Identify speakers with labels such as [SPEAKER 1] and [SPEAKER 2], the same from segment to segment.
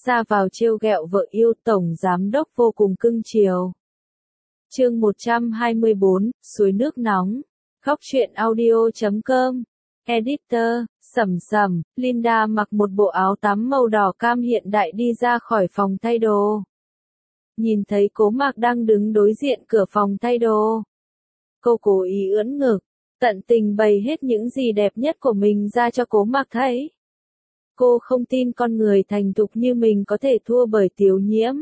[SPEAKER 1] ra vào trêu ghẹo vợ yêu, tổng giám đốc vô cùng cưng chiều. Chương 124, suối nước nóng. Góc truyện audio.com. Editor, Sầm Sầm. Linda mặc một bộ áo tắm màu đỏ cam hiện đại đi ra khỏi phòng thay đồ. Nhìn thấy Cố Mạc đang đứng đối diện cửa phòng thay đồ. Cô cố ý ưỡn ngực, tận tình bày hết những gì đẹp nhất của mình ra cho Cố Mạc thấy. Cô không tin con người thành thục như mình có thể thua bởi Tiểu Nhiễm.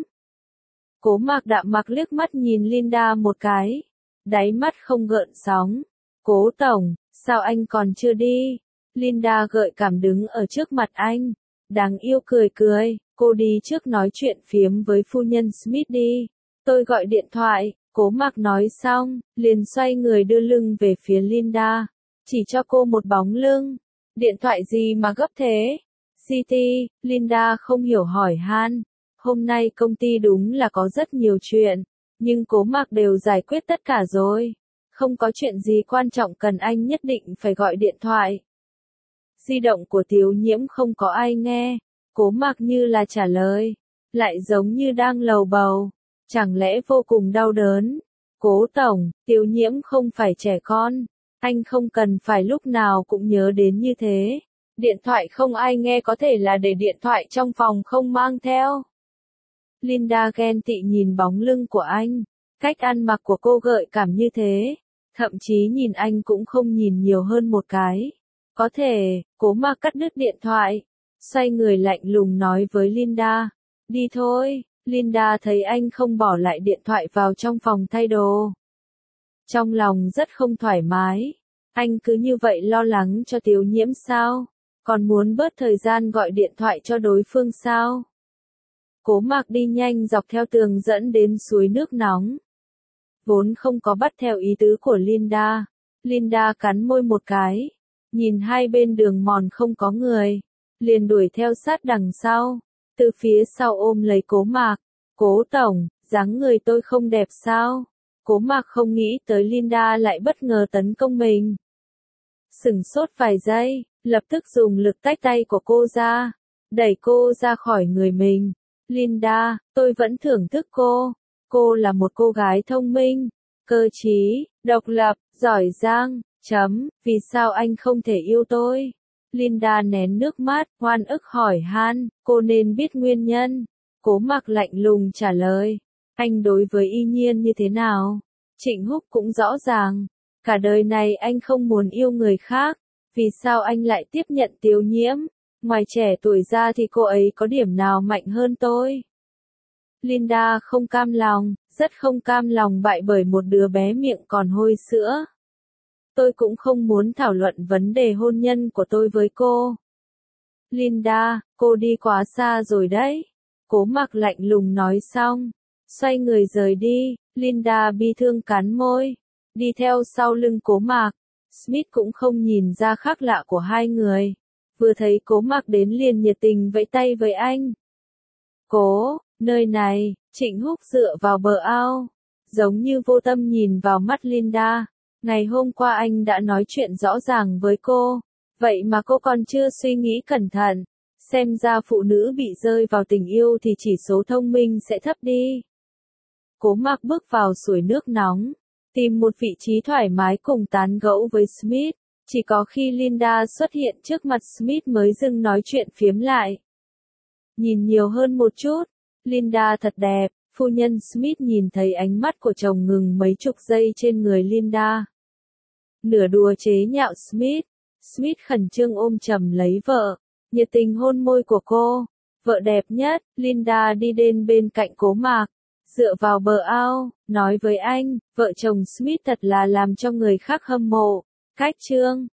[SPEAKER 1] Cố Mạc đạm mặc liếc mắt nhìn Linda một cái, đáy mắt không gợn sóng. Cố tổng, sao anh còn chưa đi? Linda gợi cảm đứng ở trước mặt anh, đáng yêu cười cười, cô đi trước nói chuyện phiếm với phu nhân Smith đi. Tôi gọi điện thoại. Cố Mạc nói xong, liền xoay người đưa lưng về phía Linda, chỉ cho cô một bóng lưng. Điện thoại gì mà gấp thế? City, Linda không hiểu hỏi han. Hôm nay công ty đúng là có rất nhiều chuyện, nhưng Cố Mạc đều giải quyết tất cả rồi. Không có chuyện gì quan trọng cần anh nhất định phải gọi điện thoại. Di động của Tiểu Nhiễm không có ai nghe. Cố Mạc như là trả lời, lại giống như đang lầu bầu. Chẳng lẽ vô cùng đau đớn? Cố tổng, Tiểu Nhiễm không phải trẻ con. Anh không cần phải lúc nào cũng nhớ đến như thế. Điện thoại không ai nghe có thể là để điện thoại trong phòng không mang theo. Linda ghen tị nhìn bóng lưng của anh. Cách ăn mặc của cô gợi cảm như thế. Thậm chí nhìn anh cũng không nhìn nhiều hơn một cái. Có thể, Cố Mạc cắt đứt điện thoại. Xoay người lạnh lùng nói với Linda. Đi thôi. Linda thấy anh không bỏ lại điện thoại vào trong phòng thay đồ. Trong lòng rất không thoải mái. Anh cứ như vậy lo lắng cho Tiểu Nhiễm sao? Còn muốn bớt thời gian gọi điện thoại cho đối phương sao? Cố Mạc đi nhanh dọc theo tường dẫn đến suối nước nóng. Vốn không có bắt theo ý tứ của Linda. Linda cắn môi một cái. Nhìn hai bên đường mòn không có người. Liền đuổi theo sát đằng sau. Từ phía sau ôm lấy Cố Mạc. Cố tổng, dáng người tôi không đẹp sao? Cố Mạc không nghĩ tới Linda lại bất ngờ tấn công mình. Sửng sốt vài giây, lập tức dùng lực tách tay của cô ra. Đẩy cô ra khỏi người mình. Linda, tôi vẫn thưởng thức cô. Cô là một cô gái thông minh, cơ trí, độc lập, giỏi giang. Vì sao anh không thể yêu tôi? Linda nén nước mắt, oan ức hỏi han, cô nên biết nguyên nhân. Cố Mạc lạnh lùng trả lời, anh đối với Y Nhiên như thế nào? Trịnh Húc cũng rõ ràng, cả đời này anh không muốn yêu người khác, vì sao anh lại tiếp nhận Tiểu Nhiễm? Ngoài trẻ tuổi ra thì cô ấy có điểm nào mạnh hơn tôi? Linda không cam lòng, rất không cam lòng bại bởi một đứa bé miệng còn hôi sữa. Tôi cũng không muốn thảo luận vấn đề hôn nhân của tôi với cô. Linda, cô đi quá xa rồi đấy. Cố Mạc lạnh lùng nói xong. Xoay người rời đi, Linda bi thương cắn môi. Đi theo sau lưng Cố Mạc. Smith cũng không nhìn ra khác lạ của hai người. Vừa thấy Cố Mạc đến liền nhiệt tình vẫy tay với anh. Cố, nơi này, Trịnh Húc dựa vào bờ ao. Giống như vô tâm nhìn vào mắt Linda. Ngày hôm qua anh đã nói chuyện rõ ràng với cô, vậy mà cô còn chưa suy nghĩ cẩn thận. Xem ra phụ nữ bị rơi vào tình yêu thì chỉ số thông minh sẽ thấp đi. Cố Mạc bước vào suối nước nóng, tìm một vị trí thoải mái cùng tán gẫu với Smith. Chỉ có khi Linda xuất hiện trước mặt Smith mới dừng nói chuyện phiếm lại. Nhìn nhiều hơn một chút, Linda thật đẹp. Phu nhân Smith nhìn thấy ánh mắt của chồng ngừng mấy chục giây trên người Linda. Nửa đùa chế nhạo Smith. Smith khẩn trương ôm chầm lấy vợ, nhiệt tình hôn môi của cô. Vợ đẹp nhất. Linda đi đến bên cạnh Cố Mạc, dựa vào bờ ao, nói với anh, vợ chồng Smith thật là làm cho người khác hâm mộ. Cách chương